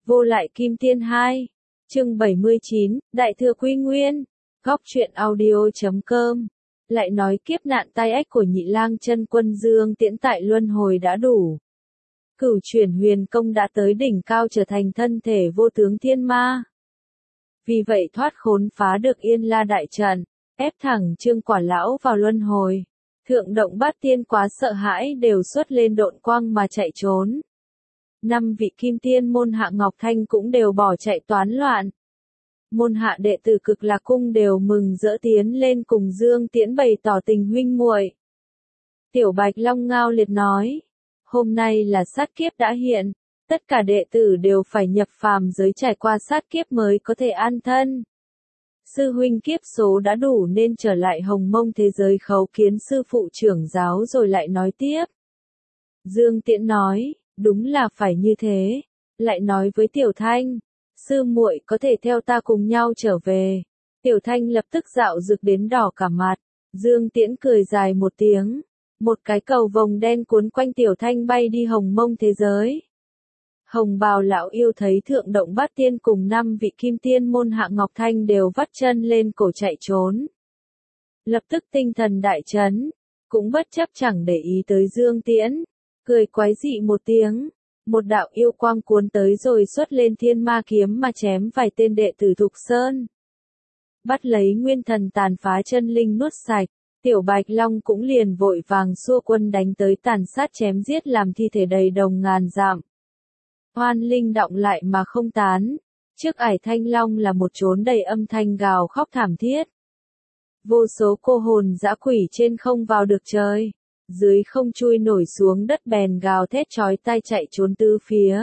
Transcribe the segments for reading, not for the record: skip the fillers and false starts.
Vô lại kim tiên 2. Chương 79, Đại thừa quy nguyên. Góc truyện audio.com. Lại nói kiếp nạn tai ách của Nhị Lang Chân Quân Dương Tiễn tại luân hồi đã đủ. Cửu chuyển huyền công đã tới đỉnh cao, trở thành thân thể vô tướng thiên ma. Vì vậy thoát khốn phá được Yên La đại trận, ép thẳng Trương Quả lão vào luân hồi. Thượng động bát tiên quá sợ hãi, đều xuất lên độn quang mà chạy trốn. 5 vị kim tiên môn hạ Ngọc Thanh cũng đều bỏ chạy toán loạn. Môn hạ đệ tử Cực Lạc cung đều mừng rỡ tiến lên cùng Dương Tiễn bày tỏ tình huynh muội. Tiểu Bạch Long ngao liệt nói, hôm nay là sát kiếp đã hiện, tất cả đệ tử đều phải nhập phàm giới trải qua sát kiếp mới có thể an thân. Sư huynh kiếp số đã đủ nên trở lại Hồng Mông thế giới khấu kiến sư phụ trưởng giáo rồi lại nói tiếp. Dương Tiễn nói, đúng là phải như thế. Lại nói với Tiểu Thanh, sư muội có thể theo ta cùng nhau trở về. Tiểu Thanh lập tức dạo rực đến đỏ cả mặt. Dương Tiễn cười dài một tiếng. Một cái cầu vồng đen cuốn quanh Tiểu Thanh bay đi Hồng Mông thế giới. Hồng Bào lão yêu thấy thượng động bát tiên cùng 5 vị kim tiên môn hạ Ngọc Thanh đều vắt chân lên cổ chạy trốn. Lập tức tinh thần đại chấn, cũng bất chấp chẳng để ý tới Dương Tiễn, cười quái dị một tiếng, một đạo yêu quang cuốn tới rồi xuất lên thiên ma kiếm mà chém vài tên đệ tử Thục Sơn. Bắt lấy nguyên thần tàn phá chân linh nuốt sạch, Tiểu Bạch Long cũng liền vội vàng xua quân đánh tới tàn sát chém giết làm thi thể đầy đồng ngàn dặm. Oan linh đọng lại mà không tán, trước Ải Thanh Long là một chốn đầy âm thanh gào khóc thảm thiết. Vô số cô hồn dã quỷ trên không vào được trời, dưới không chui nổi xuống đất bèn gào thét chói tai chạy trốn tứ phía.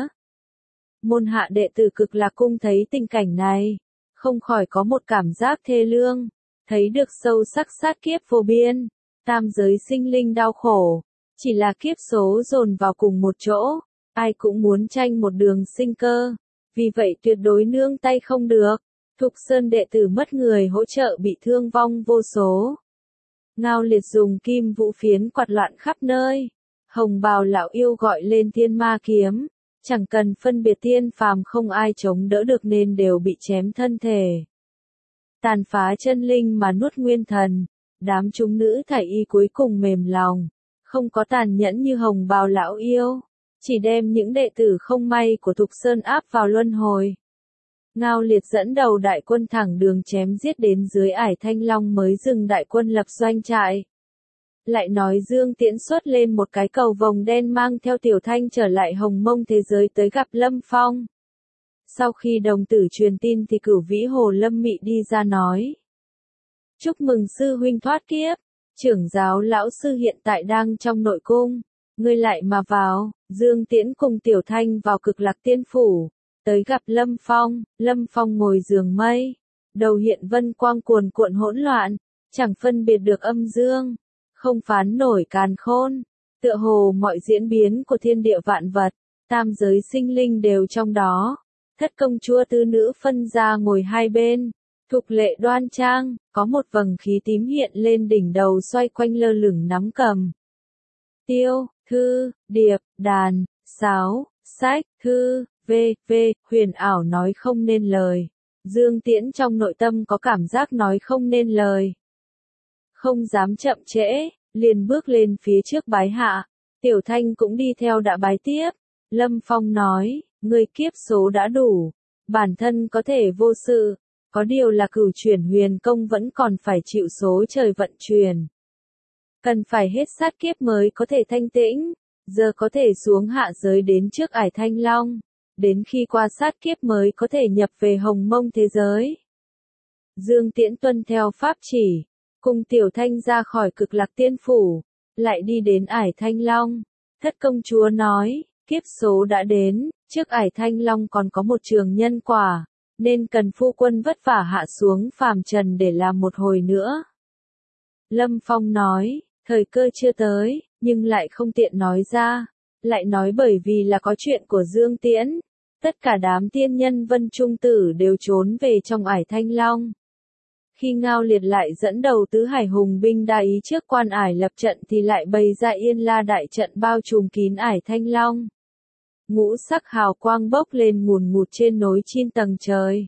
Môn hạ đệ tử Cực Lạc cung thấy tình cảnh này, không khỏi có một cảm giác thê lương, thấy được sâu sắc sát kiếp vô biên, tam giới sinh linh đau khổ, chỉ là kiếp số dồn vào cùng một chỗ. Ai cũng muốn tranh một đường sinh cơ, vì vậy tuyệt đối nương tay không được. Thục Sơn đệ tử mất người hỗ trợ bị thương vong vô số. Ngao liệt dùng kim vũ phiến quạt loạn khắp nơi. Hồng Bào lão yêu gọi lên thiên ma kiếm, chẳng cần phân biệt tiên phàm không ai chống đỡ được nên đều bị chém thân thể. Tàn phá chân linh mà nuốt nguyên thần, đám chúng nữ thải y cuối cùng mềm lòng, không có tàn nhẫn như Hồng Bào lão yêu. Chỉ đem những đệ tử không may của Thục Sơn áp vào luân hồi. Ngao liệt dẫn đầu đại quân thẳng đường chém giết đến dưới Ải Thanh Long mới dừng đại quân lập doanh trại. Lại nói Dương Tiễn xuất lên một cái cầu vồng đen mang theo Tiểu Thanh trở lại Hồng Mông thế giới tới gặp Lâm Phong. Sau khi đồng tử truyền tin thì Cửu Vĩ Hồ Lâm Mị đi ra nói. Chúc mừng sư huynh thoát kiếp, trưởng giáo lão sư hiện tại đang trong nội cung. Ngươi lại mà vào. Dương Tiễn cùng Tiểu Thanh vào Cực Lạc tiên phủ, tới gặp Lâm Phong. Lâm Phong ngồi giường mây, đầu hiện vân quang cuồn cuộn hỗn loạn, chẳng phân biệt được âm dương, không phán nổi càn khôn, tựa hồ mọi diễn biến của thiên địa vạn vật, tam giới sinh linh đều trong đó. Thất công chúa tứ nữ phân ra ngồi hai bên, thục lệ đoan trang, có một vầng khí tím hiện lên đỉnh đầu xoay quanh lơ lửng nắm cầm. Tiêu, thư, điệp, đàn, sáo, sách, thư, huyền ảo nói không nên lời. Dương Tiễn trong nội tâm có cảm giác nói không nên lời. Không dám chậm trễ, liền bước lên phía trước bái hạ. Tiểu Thanh cũng đi theo đã bái tiếp. Lâm Phong nói, người kiếp số đã đủ, bản thân có thể vô sự, có điều là cửu chuyển huyền công vẫn còn phải chịu số trời vận chuyển. Cần phải hết sát kiếp mới có thể thanh tĩnh, giờ có thể xuống hạ giới đến trước Ải Thanh Long, đến khi qua sát kiếp mới có thể nhập về Hồng Mông thế giới. Dương Tiễn tuân theo pháp chỉ, cùng Tiểu Thanh ra khỏi Cực Lạc tiên phủ, lại đi đến Ải Thanh Long. Thất công chúa nói, kiếp số đã đến, trước Ải Thanh Long còn có một trường nhân quả, nên cần phu quân vất vả hạ xuống phàm trần để làm một hồi nữa. Lâm Phong nói, thời cơ chưa tới, nhưng lại không tiện nói ra, lại nói bởi vì là có chuyện của Dương Tiễn, tất cả đám tiên nhân Vân Trung Tử đều trốn về trong Ải Thanh Long. Khi Ngao liệt lại dẫn đầu tứ hải hùng binh đa ý trước quan Ải lập trận thì lại bày ra Yên La đại trận bao trùm kín Ải Thanh Long. ngũ sắc hào quang bốc lên ngùn ngụt trên nối 9 tầng trời.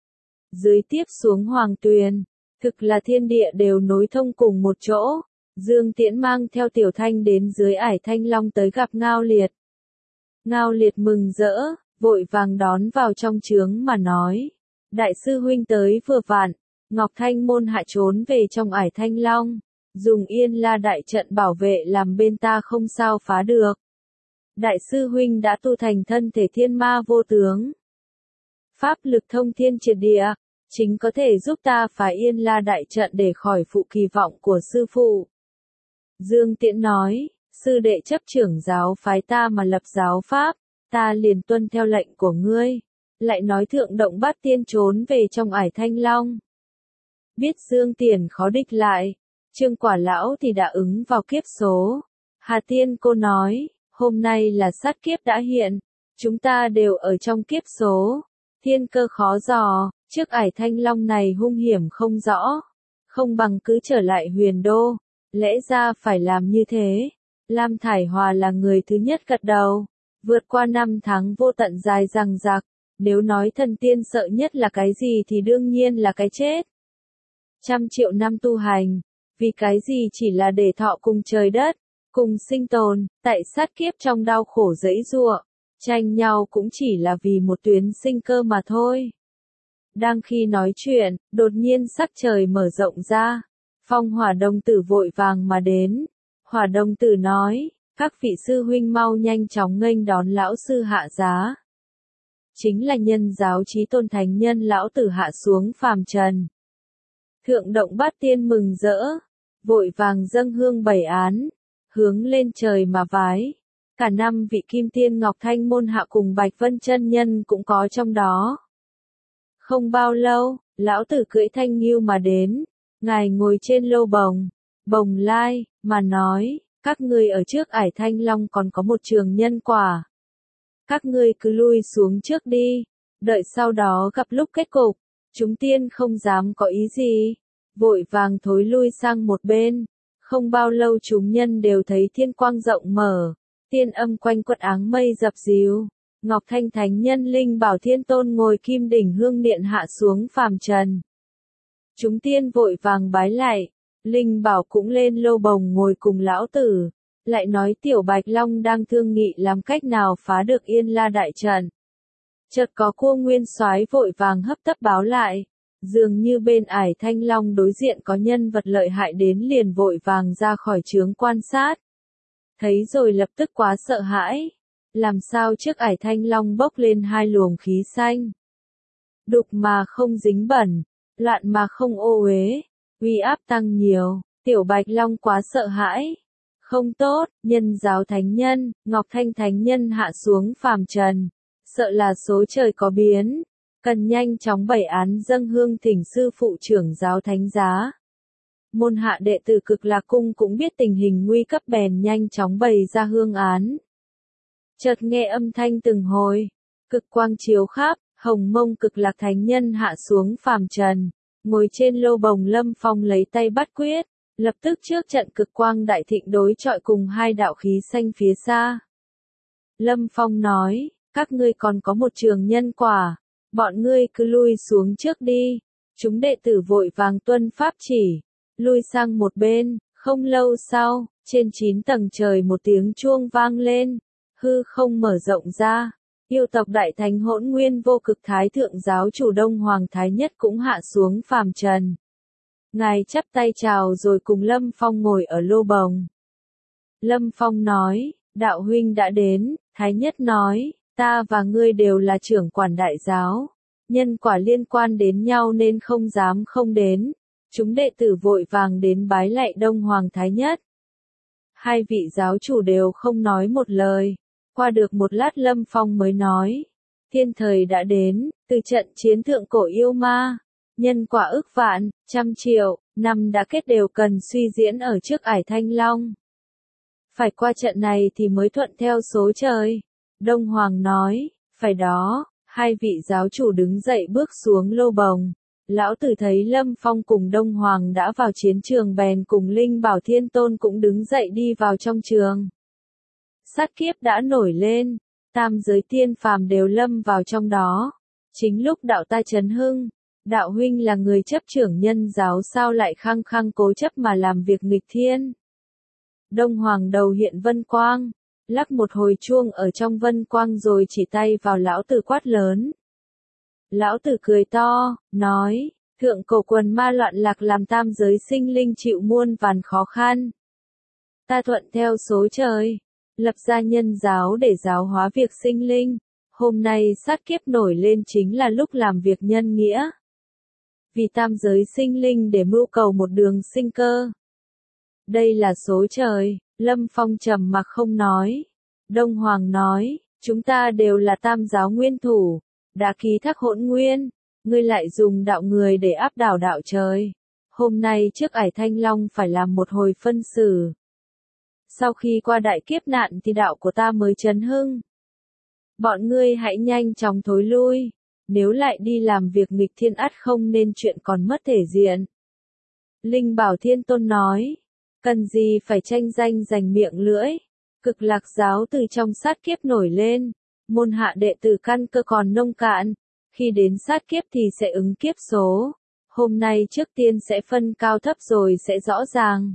Dưới tiếp xuống hoàng tuyền, thực là thiên địa đều nối thông cùng một chỗ. Dương Tiễn mang theo Tiểu Thanh đến dưới ải Thanh Long tới gặp Ngao Liệt. Ngao Liệt mừng rỡ, vội vàng đón vào trong trướng mà nói. Đại sư huynh tới vừa vặn, Ngọc Thanh môn hạ trốn về trong ải Thanh Long. Dùng Yên La đại trận bảo vệ làm bên ta không sao phá được. Đại sư huynh đã tu thành thân thể thiên ma vô tướng. Pháp lực thông thiên triệt địa, chính có thể giúp ta phá Yên La đại trận để khỏi phụ kỳ vọng của sư phụ. Dương Tiễn nói, sư đệ chấp trưởng giáo phái ta mà lập giáo pháp, ta liền tuân theo lệnh của ngươi. Lại nói thượng động bát tiên trốn về trong ải Thanh Long. Biết Dương Tiền khó địch lại, Trương Quả Lão thì đã ứng vào kiếp số. Hà Tiên cô nói, hôm nay là sát kiếp đã hiện, chúng ta đều ở trong kiếp số. Thiên cơ khó dò, trước ải Thanh Long này hung hiểm không rõ. Không bằng cứ trở lại Huyền Đô, lẽ ra phải làm như thế. Lam Thải Hòa là người thứ nhất gật đầu. Vượt qua 5 tháng vô tận dài dằng dặc, nếu nói thần tiên sợ nhất là cái gì thì đương nhiên là cái chết. 100.000 năm tu hành, vì cái gì chỉ là để thọ cùng trời đất, cùng sinh tồn, tại sát kiếp trong đau khổ giãy giụa, tranh nhau cũng chỉ là vì một tuyến sinh cơ mà thôi. Đang khi nói chuyện, đột nhiên sắc trời mở rộng ra, Phong Hỏa đồng tử vội vàng mà đến. Hỏa đồng tử nói, các vị sư huynh mau nhanh chóng nghênh đón lão sư hạ giá. Chính là nhân giáo chí tôn thánh nhân lão tử hạ xuống phàm trần. Thượng động bát tiên mừng rỡ, vội vàng dâng hương bày án, hướng lên trời mà vái. Cả 5 vị kim tiên Ngọc Thanh môn hạ cùng Bạch Vân chân nhân cũng có trong đó. Không bao lâu, lão tử cưỡi thanh ngưu mà đến, ngài ngồi trên lô bồng, bồng lai, mà nói, các ngươi ở trước ải Thanh Long còn có một trường nhân quả. Các ngươi cứ lui xuống trước đi, đợi sau đó gặp lúc kết cục, chúng tiên không dám có ý gì, vội vàng thối lui sang một bên. Không bao lâu chúng nhân đều thấy thiên quang rộng mở, tiên âm quanh quất áng mây dập dìu. Ngọc Thanh Thánh Nhân Linh Bảo Thiên Tôn ngồi kim đỉnh hương điện hạ xuống phàm trần. Chúng tiên vội vàng bái lại, Linh Bảo cũng lên lô bồng ngồi cùng lão tử, lại nói Tiểu Bạch Long đang thương nghị làm cách nào phá được Yên La đại trận. Chợt có Cua Nguyên Soái vội vàng hấp tấp báo lại, dường như bên ải Thanh Long đối diện có nhân vật lợi hại đến, liền vội vàng ra khỏi trướng quan sát. Thấy rồi lập tức quá sợ hãi. Làm sao trước ải Thanh Long bốc lên 2 luồng khí xanh. Đục mà không dính bẩn, loạn mà không ô uế, uy áp tăng nhiều, Tiểu Bạch Long quá sợ hãi. Không tốt, nhân giáo thánh nhân, Ngọc Thanh thánh nhân hạ xuống phàm trần, sợ là số trời có biến, cần nhanh chóng bày án dâng hương thỉnh sư phụ trưởng giáo thánh giá. Môn hạ đệ tử Cực Lạc cung cũng biết tình hình nguy cấp bèn nhanh chóng bày ra hương án. Chợt nghe âm thanh từng hồi, cực quang chiếu khắp, Hồng Mông Cực Lạc thánh nhân hạ xuống phàm trần, ngồi trên lô bồng. Lâm Phong lấy tay bắt quyết, lập tức trước trận cực quang đại thịnh đối chọi cùng 2 đạo khí xanh phía xa. Lâm Phong nói, các ngươi còn có một trường nhân quả, bọn ngươi cứ lui xuống trước đi. Chúng đệ tử vội vàng tuân pháp chỉ, lui sang một bên. Không lâu sau, trên 9 tầng trời một tiếng chuông vang lên, hư không mở rộng ra. Yêu tộc Đại Thánh Hỗn Nguyên Vô Cực Thái thượng giáo chủ Đông Hoàng Thái Nhất cũng hạ xuống phàm trần. Ngài chắp tay chào rồi cùng Lâm Phong ngồi ở lô bồng. Lâm Phong nói, đạo huynh đã đến. Thái Nhất nói, ta và ngươi đều là trưởng quản đại giáo, nhân quả liên quan đến nhau nên không dám không đến. Chúng đệ tử vội vàng đến bái lạy Đông Hoàng Thái Nhất. 2 vị giáo chủ đều không nói một lời. Qua được một lát Lâm Phong mới nói, thiên thời đã đến, từ trận chiến thượng cổ yêu ma, nhân quả ức vạn, 100.000 năm đã kết đều cần suy diễn ở trước ải Thanh Long. Phải qua trận này thì mới thuận theo số trời. Đông Hoàng nói, phải đó. 2 vị giáo chủ đứng dậy bước xuống lô bồng. Lão tử thấy Lâm Phong cùng Đông Hoàng đã vào chiến trường bèn cùng Linh Bảo Thiên Tôn cũng đứng dậy đi vào trong trường. Sát kiếp đã nổi lên, tam giới tiên phàm đều lâm vào trong đó. Chính lúc đạo ta chấn hưng, đạo huynh là người chấp trưởng nhân giáo sao lại khăng khăng cố chấp mà làm việc nghịch thiên. Đông Hoàng đầu hiện vân quang, lắc một hồi chuông ở trong vân quang rồi chỉ tay vào lão tử quát lớn. Lão tử cười to, nói, thượng cổ quần ma loạn lạc làm tam giới sinh linh chịu muôn vàn khó khăn. Ta thuận theo số trời, lập ra nhân giáo để giáo hóa việc sinh linh. Hôm nay sát kiếp nổi lên chính là lúc làm việc nhân nghĩa. Vì tam giới sinh linh để mưu cầu một đường sinh cơ. Đây là số trời, Lâm Phong trầm mặc không nói. Đông Hoàng nói, chúng ta đều là tam giáo nguyên thủ, đã ký thác hỗn nguyên, ngươi lại dùng đạo người để áp đảo đạo trời. Hôm nay trước ải Thanh Long phải làm một hồi phân xử. Sau khi qua đại kiếp nạn thì đạo của ta mới chấn hưng. Bọn ngươi hãy nhanh chóng thối lui, nếu lại đi làm việc nghịch thiên ắt không nên chuyện còn mất thể diện. Linh Bảo Thiên Tôn nói, cần gì phải tranh danh giành miệng lưỡi, Cực Lạc giáo từ trong sát kiếp nổi lên, môn hạ đệ tử căn cơ còn nông cạn, khi đến sát kiếp thì sẽ ứng kiếp số. Hôm nay trước tiên sẽ phân cao thấp rồi sẽ rõ ràng.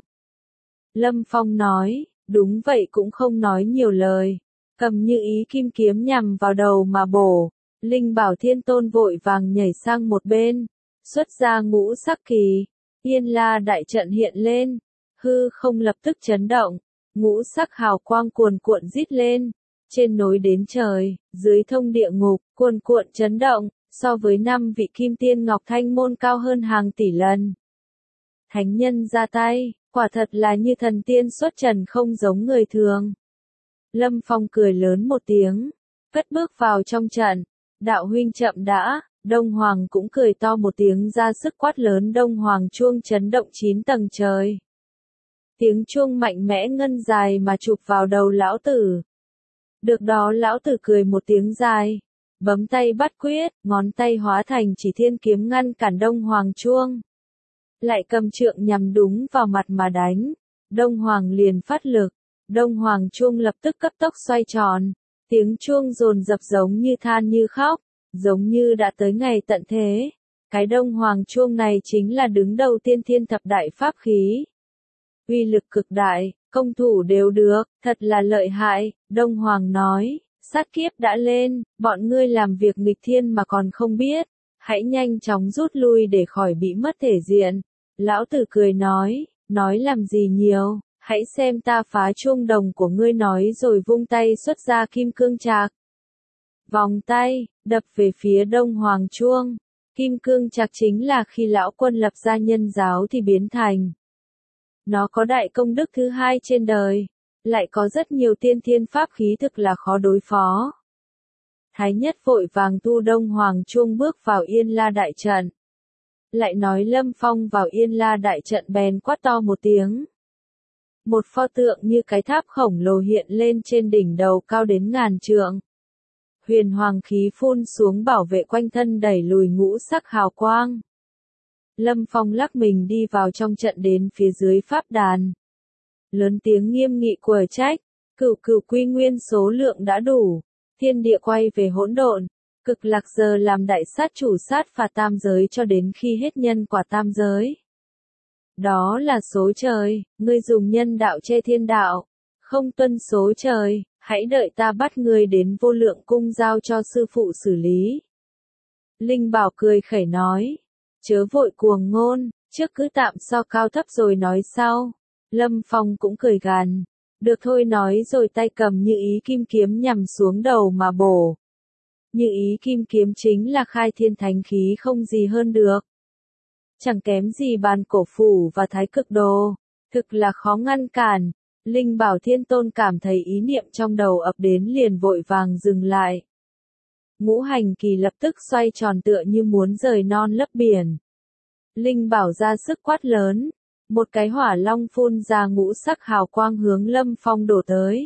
Lâm Phong nói, đúng vậy cũng không nói nhiều lời. Cầm như ý kim kiếm nhằm vào đầu mà bổ. Linh Bảo Thiên Tôn vội vàng nhảy sang một bên. Xuất ra ngũ sắc kỳ. Yên La đại trận hiện lên. Hư không lập tức chấn động. Ngũ sắc hào quang cuồn cuộn rít lên. Trên nối đến trời, dưới thông địa ngục, cuồn cuộn chấn động. So với 5 vị kim tiên ngọc thanh môn cao hơn hàng tỷ lần. Thánh nhân ra tay, quả thật là như thần tiên xuất trần không giống người thường. Lâm Phong cười lớn một tiếng, cất bước vào trong trận. Đạo huynh chậm đã, Đông Hoàng cũng cười to một tiếng ra sức quát lớn. Đông Hoàng chuông chấn động 9 tầng trời. Tiếng chuông mạnh mẽ ngân dài mà chụp vào đầu lão tử. Được đó lão tử cười một tiếng dài. Bấm tay bắt quyết, ngón tay hóa thành chỉ thiên kiếm ngăn cản Đông Hoàng chuông. Lại cầm trượng nhằm đúng vào mặt mà đánh. Đông Hoàng liền phát lực. Đông Hoàng chuông lập tức cấp tốc xoay tròn. Tiếng chuông dồn dập giống như than như khóc. Giống như đã tới ngày tận thế. Cái Đông Hoàng chuông này chính là đứng đầu tiên thiên thập đại pháp khí. Uy lực cực đại, công thủ đều được, thật là lợi hại. Đông Hoàng nói. Sát kiếp đã lên, bọn ngươi làm việc nghịch thiên mà còn không biết, hãy nhanh chóng rút lui để khỏi bị mất thể diện. Lão tử cười nói làm gì nhiều, hãy xem ta phá chuông đồng của ngươi nói rồi vung tay xuất ra kim cương trạc. Vòng tay, đập về phía Đông Hoàng chuông, kim cương trạc chính là khi lão quân lập ra nhân giáo thì biến thành. Nó có đại công đức thứ hai trên đời. Lại có rất nhiều tiên thiên pháp khí thực là khó đối phó. Thái nhất vội vàng tu Đông Hoàng chuông bước vào Yên La đại trận. Lại nói Lâm Phong vào Yên La đại trận bèn quát to một tiếng. Một pho tượng như cái tháp khổng lồ hiện lên trên đỉnh đầu cao đến ngàn trượng. Huyền hoàng khí phun xuống bảo vệ quanh thân đẩy lùi ngũ sắc hào quang. Lâm Phong lắc mình đi vào trong trận đến phía dưới pháp đàn. Lớn tiếng nghiêm nghị của trách, cửu quy nguyên số lượng đã đủ, thiên địa quay về hỗn độn, Cực Lạc giờ làm đại sát chủ sát phạt tam giới cho đến khi hết nhân quả tam giới. Đó là số trời, ngươi dùng nhân đạo che thiên đạo, không tuân số trời, hãy đợi ta bắt ngươi đến vô lượng cung giao cho sư phụ xử lý. Linh Bảo cười khẩy nói, chớ vội cuồng ngôn, trước cứ tạm so cao thấp rồi nói sau. Lâm Phong cũng cười gằn, được thôi nói rồi tay cầm như ý kim kiếm nhằm xuống đầu mà bổ. Như ý kim kiếm chính là khai thiên thánh khí không gì hơn được. Chẳng kém gì bàn cổ phủ và thái cực đồ, thực là khó ngăn cản. Linh Bảo Thiên Tôn cảm thấy ý niệm trong đầu ập đến liền vội vàng dừng lại. Ngũ hành kỳ lập tức xoay tròn tựa như muốn rời non lấp biển. Linh Bảo ra sức quát lớn. Một cái hỏa long phun ra ngũ sắc hào quang hướng Lâm Phong đổ tới.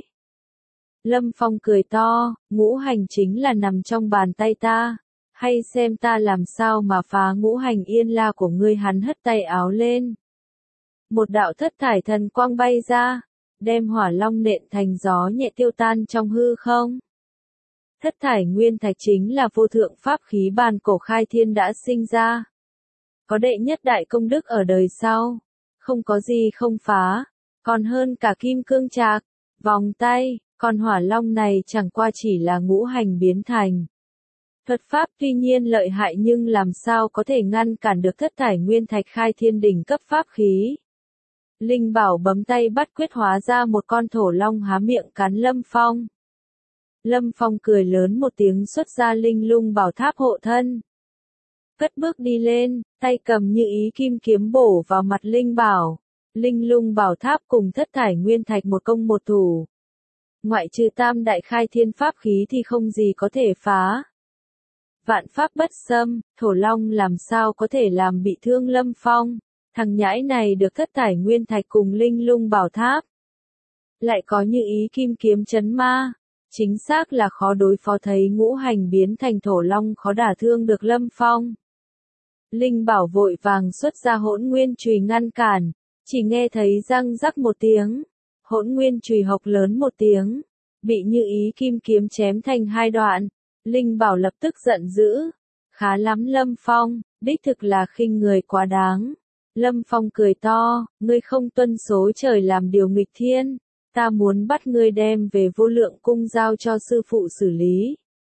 Lâm Phong cười to, ngũ hành chính là nằm trong bàn tay ta. Hay xem ta làm sao mà phá ngũ hành Yên La của ngươi. Hắn hất tay áo lên. Một đạo thất thải thần quang bay ra, đem hỏa long nện thành gió nhẹ tiêu tan trong hư không. Thất thải nguyên thạch chính là vô thượng pháp khí bàn cổ khai thiên đã sinh ra. Có đệ nhất đại công đức ở đời sau. Không có gì không phá. Còn hơn cả kim cương trạc, vòng tay, còn hỏa long này chẳng qua chỉ là ngũ hành biến thành. Thuật pháp tuy nhiên lợi hại nhưng làm sao có thể ngăn cản được thất thải nguyên thạch khai thiên đỉnh cấp pháp khí. Linh Bảo bấm tay bắt quyết hóa ra một con thổ long há miệng cắn Lâm Phong. Lâm Phong cười lớn một tiếng xuất ra linh lung bảo tháp hộ thân. Cất bước đi lên, tay cầm như ý kim kiếm bổ vào mặt Linh Bảo. Linh lung bảo tháp cùng thất thải nguyên thạch một công một thủ. Ngoại trừ tam đại khai thiên pháp khí thì không gì có thể phá. Vạn pháp bất xâm, thổ long làm sao có thể làm bị thương Lâm Phong. Thằng nhãi này được thất thải nguyên thạch cùng linh lung bảo tháp. Lại có như ý kim kiếm chấn ma. Chính xác là khó đối phó, thấy ngũ hành biến thành thổ long khó đả thương được Lâm Phong. Linh Bảo vội vàng xuất ra hỗn nguyên chùy ngăn cản. Chỉ nghe thấy răng rắc một tiếng. Hỗn nguyên chùy hộc lớn một tiếng. Bị như ý kim kiếm chém thành hai đoạn. Linh Bảo lập tức giận dữ. Khá lắm Lâm Phong, đích thực là khinh người quá đáng. Lâm Phong cười to, ngươi không tuân số trời làm điều nghịch thiên. Ta muốn bắt ngươi đem về vô lượng cung giao cho sư phụ xử lý.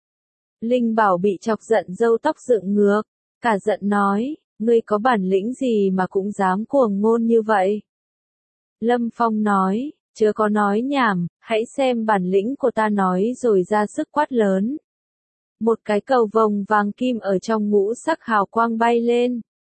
Linh Bảo bị chọc giận râu tóc dựng ngược. Cả giận nói, ngươi có bản lĩnh gì mà cũng dám cuồng ngôn như vậy. Lâm Phong nói, chớ có nói nhảm, hãy xem bản lĩnh của ta nói rồi ra sức quát lớn. Một cái cầu vồng vàng kim ở trong ngũ sắc hào quang bay lên.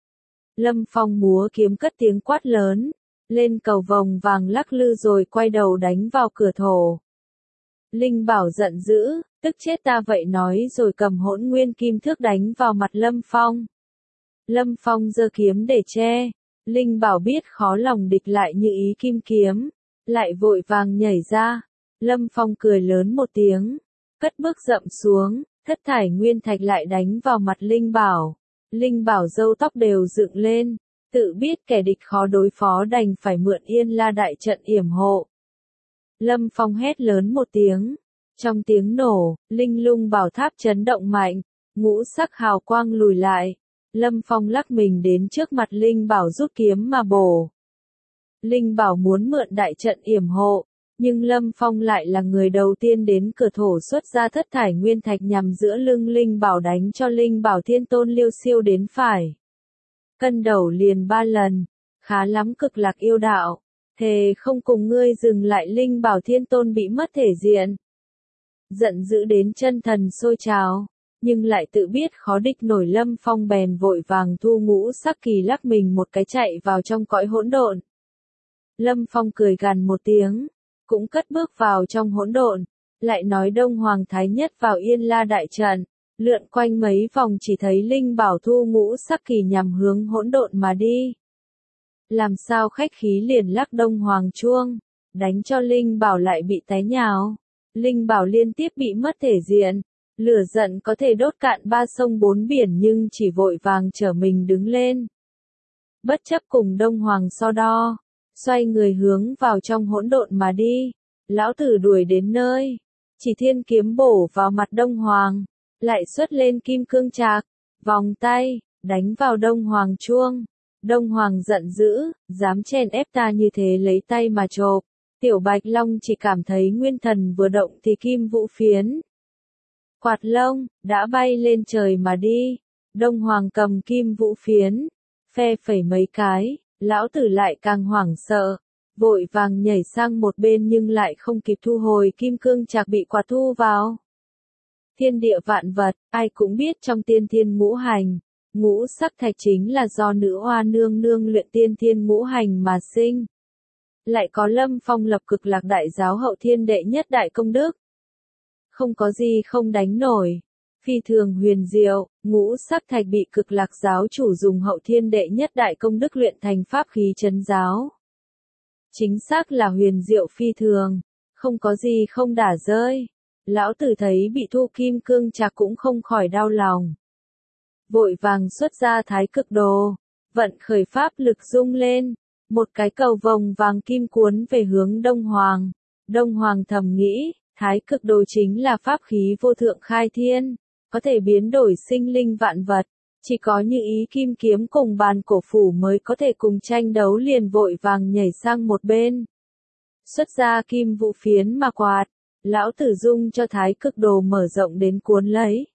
Lâm Phong múa kiếm cất tiếng quát lớn, lên cầu vồng vàng lắc lư rồi quay đầu đánh vào cửa thổ. Linh Bảo giận dữ, tức chết ta vậy nói rồi cầm hỗn nguyên kim thước đánh vào mặt Lâm Phong. Lâm Phong giơ kiếm để che. Linh Bảo biết khó lòng địch lại như ý kim kiếm, lại vội vàng nhảy ra. Lâm Phong cười lớn một tiếng, cất bước dậm xuống, thất thải nguyên thạch lại đánh vào mặt Linh Bảo. Linh Bảo râu tóc đều dựng lên, tự biết kẻ địch khó đối phó đành phải mượn Yên La đại trận yểm hộ. Lâm Phong hét lớn một tiếng. Trong tiếng nổ, linh lung bảo tháp chấn động mạnh, ngũ sắc hào quang lùi lại. Lâm Phong lắc mình đến trước mặt Linh Bảo rút kiếm mà bổ. Linh Bảo muốn mượn đại trận yểm hộ, nhưng Lâm Phong lại là người đầu tiên đến cửa thổ xuất ra thất thải nguyên thạch nhằm giữa lưng Linh Bảo đánh cho Linh Bảo Thiên Tôn liêu xiêu đến phải. Cân đầu liền 3 lần, khá lắm Cực Lạc yêu đạo, thề không cùng ngươi dừng lại. Linh Bảo Thiên Tôn bị mất thể diện. Giận dữ đến chân thần sôi trào, nhưng lại tự biết khó địch nổi Lâm Phong bèn vội vàng thu ngũ sắc kỳ lắc mình một cái chạy vào trong cõi hỗn độn. Lâm Phong cười gằn một tiếng, cũng cất bước vào trong hỗn độn, lại nói Đông Hoàng Thái Nhất vào Yên La đại trận, lượn quanh mấy vòng chỉ thấy Linh Bảo thu ngũ sắc kỳ nhằm hướng hỗn độn mà đi. Làm sao khách khí liền lắc Đông Hoàng chuông, đánh cho Linh Bảo lại bị té nhào. Linh Bảo liên tiếp bị mất thể diện, lửa giận có thể đốt cạn 3 sông 4 biển nhưng chỉ vội vàng trở mình đứng lên. Bất chấp cùng Đông Hoàng so đo, xoay người hướng vào trong hỗn độn mà đi. Lão tử đuổi đến nơi, chỉ thiên kiếm bổ vào mặt Đông Hoàng, lại xuất lên kim cương trạc, vòng tay, đánh vào Đông Hoàng chuông. Đông Hoàng giận dữ, dám chèn ép ta như thế lấy tay mà chộp. Tiểu Bạch Long chỉ cảm thấy nguyên thần vừa động thì kim vũ phiến. Quạt lông, đã bay lên trời mà đi. Đông Hoàng cầm kim vũ phiến, phe phẩy mấy cái, lão tử lại càng hoảng sợ. Vội vàng nhảy sang một bên nhưng lại không kịp thu hồi kim cương trạc bị quạt thu vào. Thiên địa vạn vật, ai cũng biết trong tiên thiên ngũ hành, ngũ sắc thạch chính là do nữ hoa nương nương luyện tiên thiên ngũ hành mà sinh. Lại có Lâm Phong lập Cực Lạc đại giáo hậu thiên đệ nhất đại công đức. Không có gì không đánh nổi. Phi thường huyền diệu, ngũ sắc thạch bị Cực Lạc giáo chủ dùng hậu thiên đệ nhất đại công đức luyện thành pháp khí trấn giáo. Chính xác là huyền diệu phi thường, không có gì không đả rơi. Lão tử thấy bị thu kim cương trạc cũng không khỏi đau lòng. Vội vàng xuất ra Thái Cực Đồ, vận khởi pháp lực rung lên. Một cái cầu vồng vàng kim cuốn về hướng Đông Hoàng. Đông Hoàng thầm nghĩ, Thái cực đồ chính là pháp khí vô thượng khai thiên, có thể biến đổi sinh linh vạn vật. Chỉ có như ý kim kiếm cùng bàn cổ phủ mới có thể cùng tranh đấu, liền vội vàng nhảy sang một bên. Xuất ra kim vụ phiến mà quạt, lão tử dung cho thái cực đồ mở rộng đến cuốn lấy.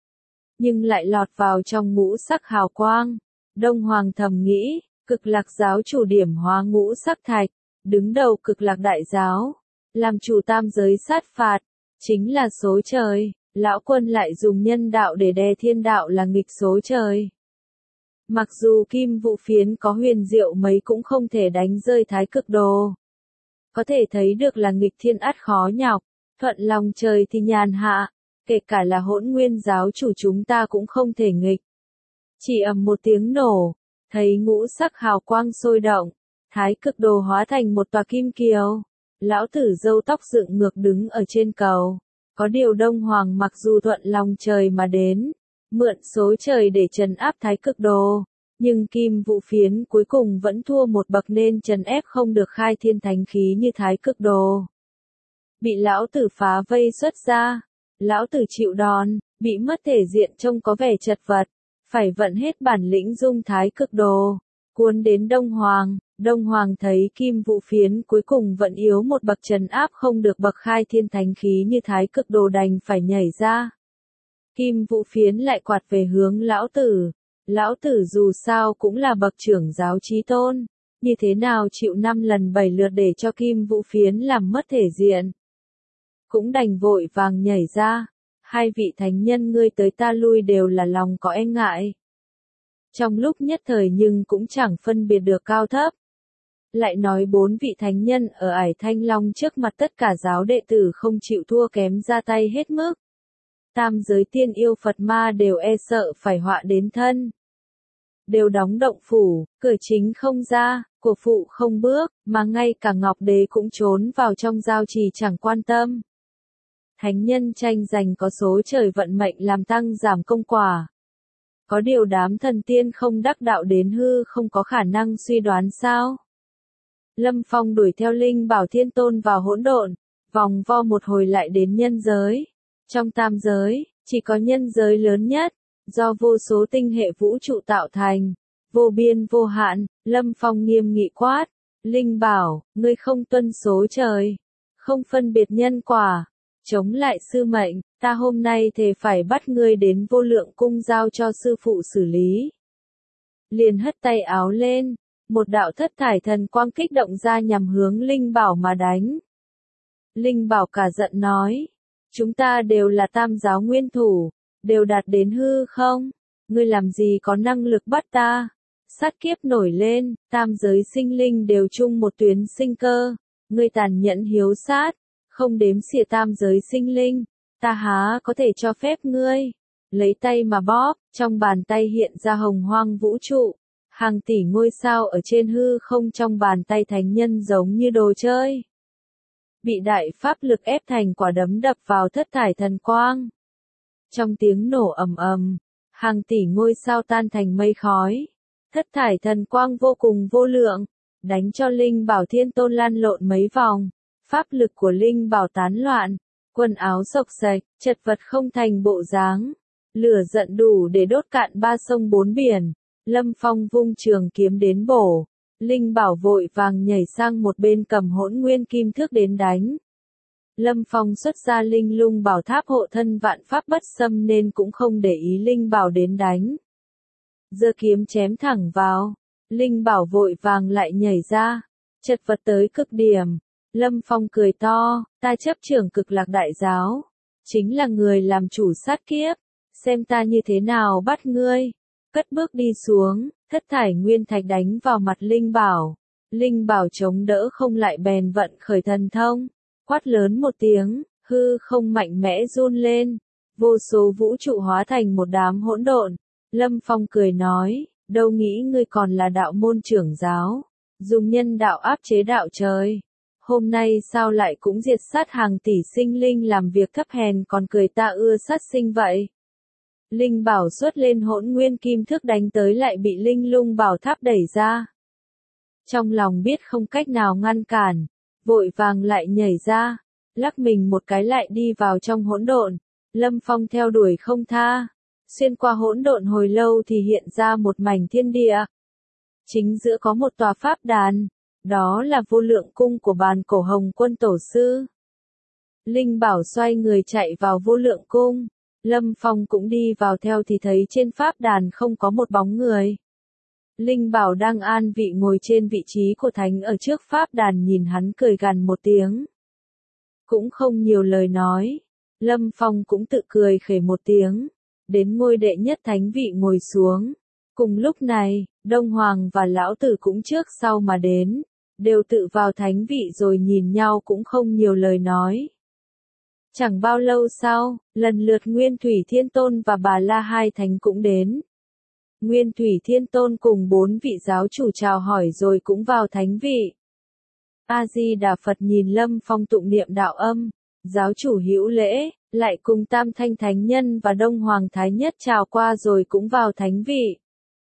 Nhưng lại lọt vào trong ngũ sắc hào quang. Đông Hoàng thầm nghĩ, Cực Lạc giáo chủ điểm hóa ngũ sắc thạch, đứng đầu Cực Lạc đại giáo, làm chủ tam giới sát phạt, chính là số trời. Lão quân lại dùng nhân đạo để đè thiên đạo là nghịch số trời. Mặc dù kim vụ phiến có huyền diệu mấy cũng không thể đánh rơi thái cực đồ. Có thể thấy được là nghịch thiên ắt khó nhọc, thuận lòng trời thì nhàn hạ, kể cả là Hỗn Nguyên giáo chủ chúng ta cũng không thể nghịch. Chỉ ầm một tiếng nổ, thấy ngũ sắc hào quang sôi động, thái cực đồ hóa thành một tòa kim kiều. Lão tử râu tóc dựng ngược đứng ở trên cầu. Có điều Đông Hoàng mặc dù thuận lòng trời mà đến, mượn số trời để trấn áp thái cực đồ, nhưng kim vụ phiến cuối cùng vẫn thua một bậc nên trấn ép không được khai thiên thánh khí như thái cực đồ. Bị lão tử phá vây xuất ra, lão tử chịu đòn, bị mất thể diện trông có vẻ chật vật, phải vận hết bản lĩnh dung thái cực đồ, cuốn đến Đông Hoàng. Đông Hoàng thấy kim vụ phiến cuối cùng vẫn yếu một bậc, trấn áp không được bậc khai thiên thánh khí như thái cực đồ, đành phải nhảy ra. Kim vụ phiến lại quạt về hướng lão tử. Lão tử dù sao cũng là bậc trưởng giáo chí tôn, như thế nào chịu 5 lần 7 lượt để cho kim vụ phiến làm mất thể diện. Cũng đành vội vàng nhảy ra. Hai vị thánh nhân ngươi tới ta lui đều là lòng có e ngại. Trong lúc nhất thời nhưng cũng chẳng phân biệt được cao thấp. Lại nói 4 vị thánh nhân ở Ải Thanh Long trước mặt tất cả giáo đệ tử không chịu thua kém, ra tay hết mức. Tam giới tiên yêu Phật ma đều e sợ phải họa đến thân. Đều đóng động phủ, cửa chính không ra, của phụ không bước, mà ngay cả Ngọc Đế cũng trốn vào trong giao trì chẳng quan tâm. Thánh nhân tranh giành có số trời vận mệnh làm tăng giảm công quả. Có điều đám thần tiên không đắc đạo đến hư không có khả năng suy đoán sao? Lâm Phong đuổi theo Linh Bảo Thiên Tôn vào hỗn độn, vòng vo một hồi lại đến nhân giới. Trong tam giới, chỉ có nhân giới lớn nhất, do vô số tinh hệ vũ trụ tạo thành, vô biên vô hạn. Lâm Phong nghiêm nghị quát, Linh Bảo, ngươi không tuân số trời, không phân biệt nhân quả, chống lại sư mệnh, ta hôm nay thề phải bắt ngươi đến Vô Lượng cung giao cho sư phụ xử lý. Liền hất tay áo lên, một đạo thất thải thần quang kích động ra nhằm hướng Linh Bảo mà đánh. Linh Bảo cả giận nói, chúng ta đều là tam giáo nguyên thủ, đều đạt đến hư không, ngươi làm gì có năng lực bắt ta. Sát kiếp nổi lên, tam giới sinh linh đều chung một tuyến sinh cơ, ngươi tàn nhẫn hiếu sát, không đếm xỉa tam giới sinh linh, ta há có thể cho phép ngươi. Lấy tay mà bóp, trong bàn tay hiện ra hồng hoang vũ trụ, hàng tỷ ngôi sao ở trên hư không trong bàn tay thánh nhân giống như đồ chơi. Bị đại pháp lực ép thành quả đấm đập vào thất thải thần quang. Trong tiếng nổ ầm ầm, hàng tỷ ngôi sao tan thành mây khói. Thất thải thần quang vô cùng vô lượng, đánh cho Linh Bảo Thiên Tôn lăn lộn mấy vòng. Pháp lực của Linh Bảo tán loạn, quần áo xộc xệch, chật vật không thành bộ dáng. Lửa giận đủ để đốt cạn 3 sông 4 biển. Lâm Phong vung trường kiếm đến bổ. Linh Bảo vội vàng nhảy sang một bên cầm Hỗn Nguyên kim thước đến đánh. Lâm Phong xuất ra Linh Lung Bảo Tháp hộ thân vạn pháp bất xâm nên cũng không để ý Linh Bảo đến đánh. Giơ kiếm chém thẳng vào. Linh Bảo vội vàng lại nhảy ra, chật vật tới cực điểm. Lâm Phong cười to, ta chấp trưởng Cực Lạc đại giáo, chính là người làm chủ sát kiếp, xem ta như thế nào bắt ngươi. Cất bước đi xuống, thất thải nguyên thạch đánh vào mặt Linh Bảo. Linh Bảo chống đỡ không lại bèn vận khởi thần thông, quát lớn một tiếng, hư không mạnh mẽ run lên, vô số vũ trụ hóa thành một đám hỗn độn. Lâm Phong cười nói, đâu nghĩ ngươi còn là đạo môn trưởng giáo, dùng nhân đạo áp chế đạo trời. Hôm nay sao lại cũng diệt sát hàng tỷ sinh linh, làm việc thấp hèn còn cười ta ưa sát sinh vậy. Linh Bảo xuất lên Hỗn Nguyên kim thước đánh tới lại bị Linh Lung Bảo Tháp đẩy ra. Trong lòng biết không cách nào ngăn cản, vội vàng lại nhảy ra. lắc mình một cái lại đi vào trong hỗn độn. Lâm Phong theo đuổi không tha, xuyên qua hỗn độn hồi lâu thì hiện ra một mảnh thiên địa. Chính giữa có một tòa pháp đàn, đó là Vô Lượng Cung của Bàn Cổ Hồng Quân Tổ sư. Linh Bảo xoay người chạy vào Vô Lượng Cung, Lâm Phong cũng đi vào theo thì thấy trên pháp đàn không có một bóng người. Linh Bảo đang an vị ngồi trên vị trí của thánh ở trước pháp đàn nhìn hắn cười gằn một tiếng. Cũng không nhiều lời nói, Lâm Phong cũng tự cười khẩy một tiếng, đến ngôi đệ nhất thánh vị ngồi xuống. Cùng lúc này, Đông Hoàng và Lão Tử cũng trước sau mà đến, đều tự vào thánh vị rồi nhìn nhau cũng không nhiều lời nói. Chẳng bao lâu sau, lần lượt Nguyên Thủy Thiên Tôn và Bà La hai thánh cũng đến. Nguyên Thủy Thiên Tôn cùng 4 vị giáo chủ chào hỏi rồi cũng vào thánh vị. A-di-đà Phật nhìn Lâm Phong tụng niệm đạo âm, giáo chủ hữu lễ, lại cùng Tam Thanh Thánh Nhân và Đông Hoàng Thái Nhất chào qua rồi cũng vào thánh vị.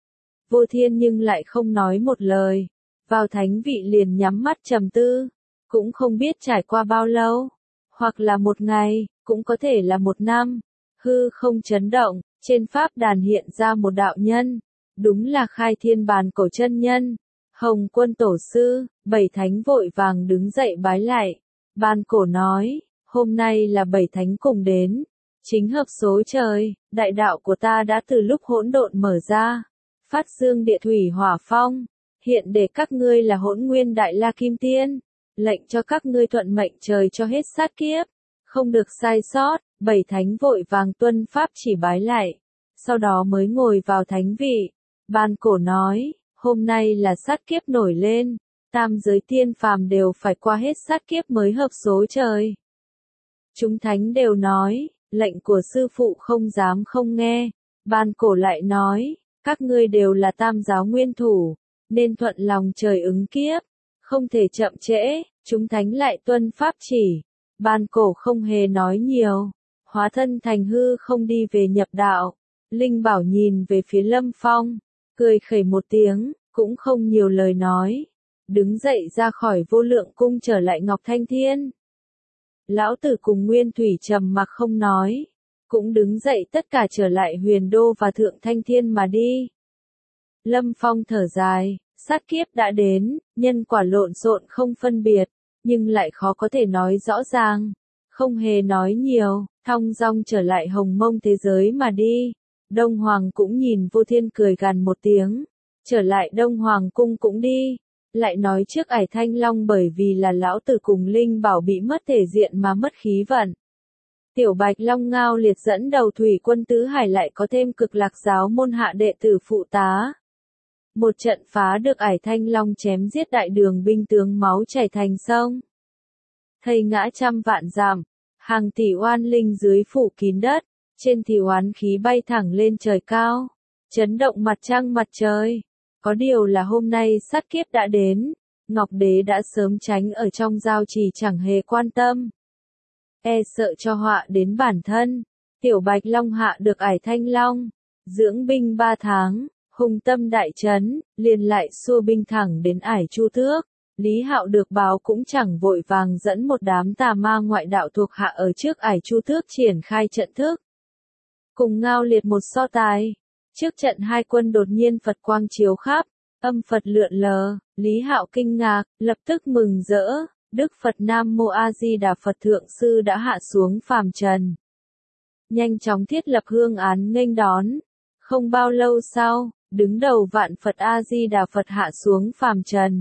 Vô Thiên nhưng lại không nói một lời, vào thánh vị liền nhắm mắt trầm tư, cũng không biết trải qua bao lâu, hoặc là một ngày, cũng có thể là một năm. Hư không chấn động, trên pháp đàn hiện ra một đạo nhân, đúng là Khai Thiên Bàn Cổ chân nhân, Hồng Quân Tổ sư. 7 thánh vội vàng đứng dậy bái lại. Bàn Cổ nói, hôm nay là 7 thánh cùng đến, chính hợp số trời, đại đạo của ta đã từ lúc hỗn độn mở ra, phát dương địa thủy hỏa phong, hiện để các ngươi là Hỗn Nguyên Đại La Kim Tiên, lệnh cho các ngươi thuận mệnh trời cho hết sát kiếp, không được sai sót. 7 thánh vội vàng tuân pháp chỉ bái lại, sau đó mới ngồi vào thánh vị. Bàn Cổ nói, hôm nay là sát kiếp nổi lên, tam giới tiên phàm đều phải qua hết sát kiếp mới hợp số trời. Chúng thánh đều nói, lệnh của sư phụ không dám không nghe. Bàn Cổ lại nói, các ngươi đều là tam giáo nguyên thủ, nên thuận lòng trời ứng kiếp, không thể chậm trễ. Chúng thánh lại tuân pháp chỉ. Bàn Cổ không hề nói nhiều, hóa thân thành hư không đi về nhập đạo. Linh Bảo nhìn về phía Lâm Phong, cười khẩy một tiếng, cũng không nhiều lời nói, đứng dậy ra khỏi Vô Lượng Cung trở lại Ngọc Thanh Thiên. Lão Tử cùng Nguyên Thủy trầm mặc không nói, cũng đứng dậy tất cả trở lại Huyền Đô và Thượng Thanh Thiên mà đi. Lâm Phong thở dài, sát kiếp đã đến, nhân quả lộn xộn không phân biệt, nhưng lại khó có thể nói rõ ràng, không hề nói nhiều, thong dong trở lại Hồng Mông thế giới mà đi. Đông Hoàng cũng nhìn Vô Thiên cười gằn một tiếng, trở lại Đông Hoàng cung cũng đi, lại nói trước Ải Thanh Long bởi vì là Lão Tử cùng Linh Bảo bị mất thể diện mà mất khí vận. Tiểu Bạch Long Ngao Liệt dẫn đầu thủy quân tứ hải lại có thêm Cực Lạc giáo môn hạ đệ tử phụ tá. Một trận phá được Ải Thanh Long chém giết đại đường binh tướng máu chảy thành sông. Thây ngã trăm vạn dặm, hàng tỷ oan linh dưới phủ kín đất, trên thì oán khí bay thẳng lên trời cao, chấn động mặt trăng mặt trời. Có điều là hôm nay sát kiếp đã đến, Ngọc Đế đã sớm tránh ở trong giao trì chẳng hề quan tâm. E sợ cho họa đến bản thân, Tiểu Bạch Long hạ được Ải Thanh Long, dưỡng binh 3 tháng, hùng tâm đại chấn, liền lại xua binh thẳng đến Ải Chu Thước. Lý Hạo được báo cũng chẳng vội vàng dẫn một đám tà ma ngoại đạo thuộc hạ ở trước Ải Chu Thước triển khai trận thức. Cùng Ngao Liệt một so tài, trước trận hai quân đột nhiên Phật quang chiếu khắp, âm Phật lượn lờ, Lý Hạo kinh ngạc, lập tức mừng rỡ, Đức Phật Nam Mô A Di Đà Phật Thượng Sư đã hạ xuống phàm trần. Nhanh chóng thiết lập hương án nghênh đón, không bao lâu sau, đứng đầu vạn Phật A Di Đà Phật hạ xuống phàm trần.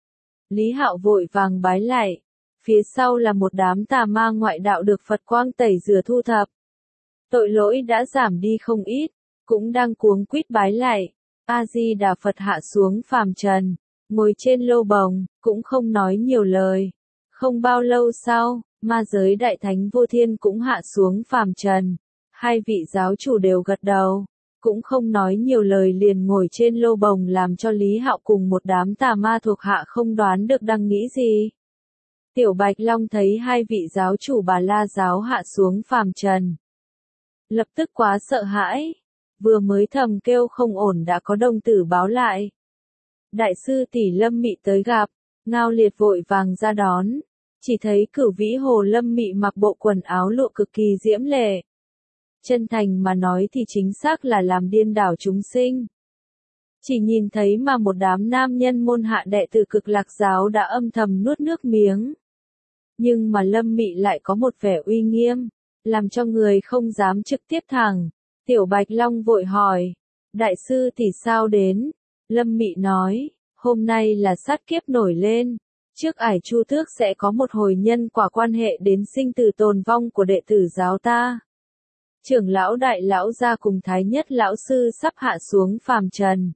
Lý Hạo vội vàng bái lại, phía sau là một đám tà ma ngoại đạo được Phật quang tẩy rửa thu thập. Tội lỗi đã giảm đi không ít, cũng đang cuống quýt bái lại. A Di Đà Phật hạ xuống phàm trần, ngồi trên lô bồng, cũng không nói nhiều lời. Không bao lâu sau, ma giới đại thánh Vô Thiên cũng hạ xuống phàm trần. Hai vị giáo chủ đều gật đầu, cũng không nói nhiều lời liền ngồi trên lô bồng làm cho Lý Hạo cùng một đám tà ma thuộc hạ không đoán được đang nghĩ gì. Tiểu Bạch Long thấy hai vị giáo chủ Bà La giáo hạ xuống phàm trần, lập tức quá sợ hãi, vừa mới thầm kêu không ổn đã có đồng tử báo lại. Đại sư tỷ Lâm Mị tới gặp, Ngao Liệt vội vàng ra đón, Chỉ thấy Cửu Vĩ Hồ Lâm Mị mặc bộ quần áo lụa cực kỳ diễm lệ. Chân thành mà nói thì chính xác là làm điên đảo chúng sinh. Chỉ nhìn thấy mà một đám nam nhân môn hạ đệ tử Cực Lạc giáo đã âm thầm nuốt nước miếng. Nhưng mà Lâm Mị lại có một vẻ uy nghiêm, làm cho người không dám trực tiếp thẳng. Tiểu Bạch Long vội hỏi, đại sư thì sao đến? Lâm Mị nói, hôm nay là sát kiếp nổi lên. Trước ải Chu Tước sẽ có một hồi nhân quả quan hệ đến sinh tử tồn vong của đệ tử giáo ta. Trưởng lão đại lão gia cùng thái nhất lão sư sắp hạ xuống phàm trần.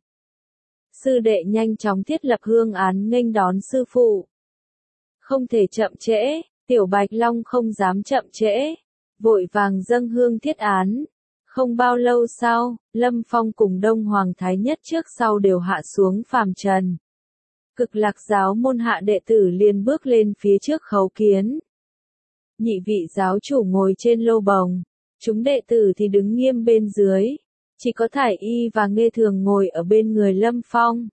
Sư đệ nhanh chóng thiết lập hương án nghênh đón sư phụ. Không thể chậm trễ, Tiểu Bạch Long không dám chậm trễ. Vội vàng dâng hương thiết án. Không bao lâu sau, Lâm Phong cùng Đông Hoàng Thái Nhất trước sau đều hạ xuống phàm trần. Cực Lạc giáo môn hạ đệ tử liền bước lên phía trước khấu kiến. Nhị vị giáo chủ ngồi trên lô bồng, chúng đệ tử thì đứng nghiêm bên dưới, chỉ có Thải Y và Nghê Thường ngồi ở bên người Lâm Phong.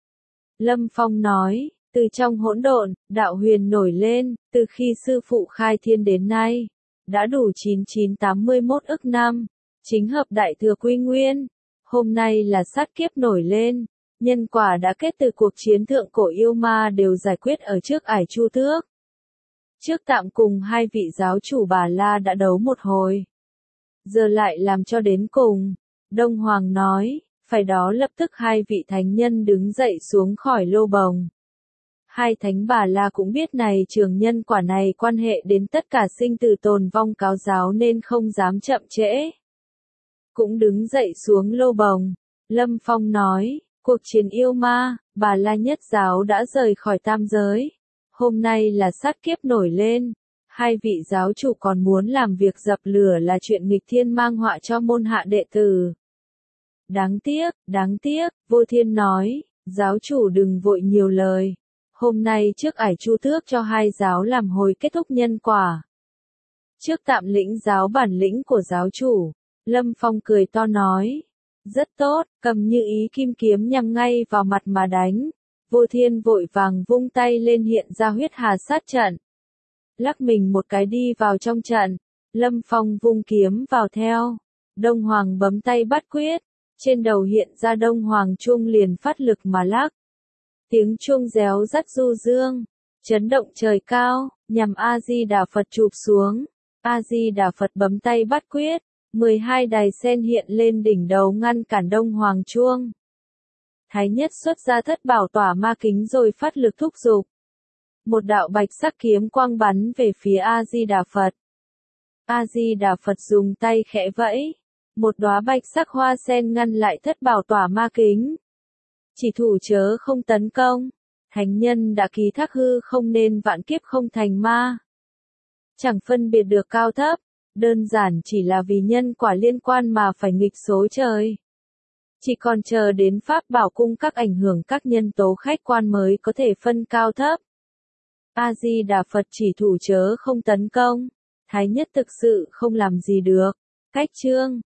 Lâm Phong nói, từ trong hỗn độn, đạo huyền nổi lên, từ khi sư phụ khai thiên đến nay, đã đủ 9981 ức năm, chính hợp đại thừa quy nguyên. Hôm nay là sát kiếp nổi lên. Nhân quả đã kết từ cuộc chiến thượng cổ yêu ma đều giải quyết ở trước ải Chu Tước. Trước tạm cùng hai vị giáo chủ Bà La đã đấu một hồi. Giờ lại làm cho đến cùng. Đông Hoàng nói, phải đó lập tức hai vị thánh nhân đứng dậy xuống khỏi lô bồng. Hai thánh Bà La cũng biết này trường nhân quả này quan hệ đến tất cả sinh tử tồn vong cáo giáo nên không dám chậm trễ. Cũng đứng dậy xuống lô bồng. Lâm Phong nói, cuộc chiến yêu ma, Bà La nhất giáo đã rời khỏi tam giới. Hôm nay là sát kiếp nổi lên. Hai vị giáo chủ còn muốn làm việc dập lửa là chuyện nghịch thiên mang họa cho môn hạ đệ tử. Đáng tiếc, Vô Thiên nói, giáo chủ đừng vội nhiều lời. Hôm nay trước ải Chu Tước cho hai giáo làm hồi kết thúc nhân quả. Trước tạm lĩnh giáo bản lĩnh của giáo chủ, Lâm Phong cười to nói. Rất tốt, cầm như ý kim kiếm nhằm ngay vào mặt mà đánh. Vô Thiên vội vàng vung tay lên hiện ra huyết hà sát trận. Lắc mình một cái đi vào trong trận. Lâm Phong vung kiếm vào theo. Đông Hoàng bấm tay bắt quyết. Trên đầu hiện ra Đông Hoàng chuông liền phát lực mà lắc. Tiếng chuông réo rắt du dương. Chấn động trời cao, nhằm A-di-đà Phật chụp xuống. A-di-đà Phật bấm tay bắt quyết. 12 đài sen hiện lên đỉnh đầu ngăn cản Đông Hoàng chuông. Thái Nhất xuất ra thất bảo tỏa ma kính rồi phát lực thúc giục. Một đạo bạch sắc kiếm quang bắn về phía A-di-đà Phật. A-di-đà Phật dùng tay khẽ vẫy. Một đóa bạch sắc hoa sen ngăn lại thất bảo tỏa ma kính. Chỉ thủ chớ không tấn công. Thánh nhân đã ký thác hư không nên vạn kiếp không thành ma. Chẳng phân biệt được cao thấp. Đơn giản chỉ là vì nhân quả liên quan mà phải nghịch số trời. Chỉ còn chờ đến pháp bảo cung các ảnh hưởng các nhân tố khách quan mới có thể phân cao thấp. A-di-đà Phật chỉ thủ chớ không tấn công. Thái Nhất thực sự không làm gì được. Cách chương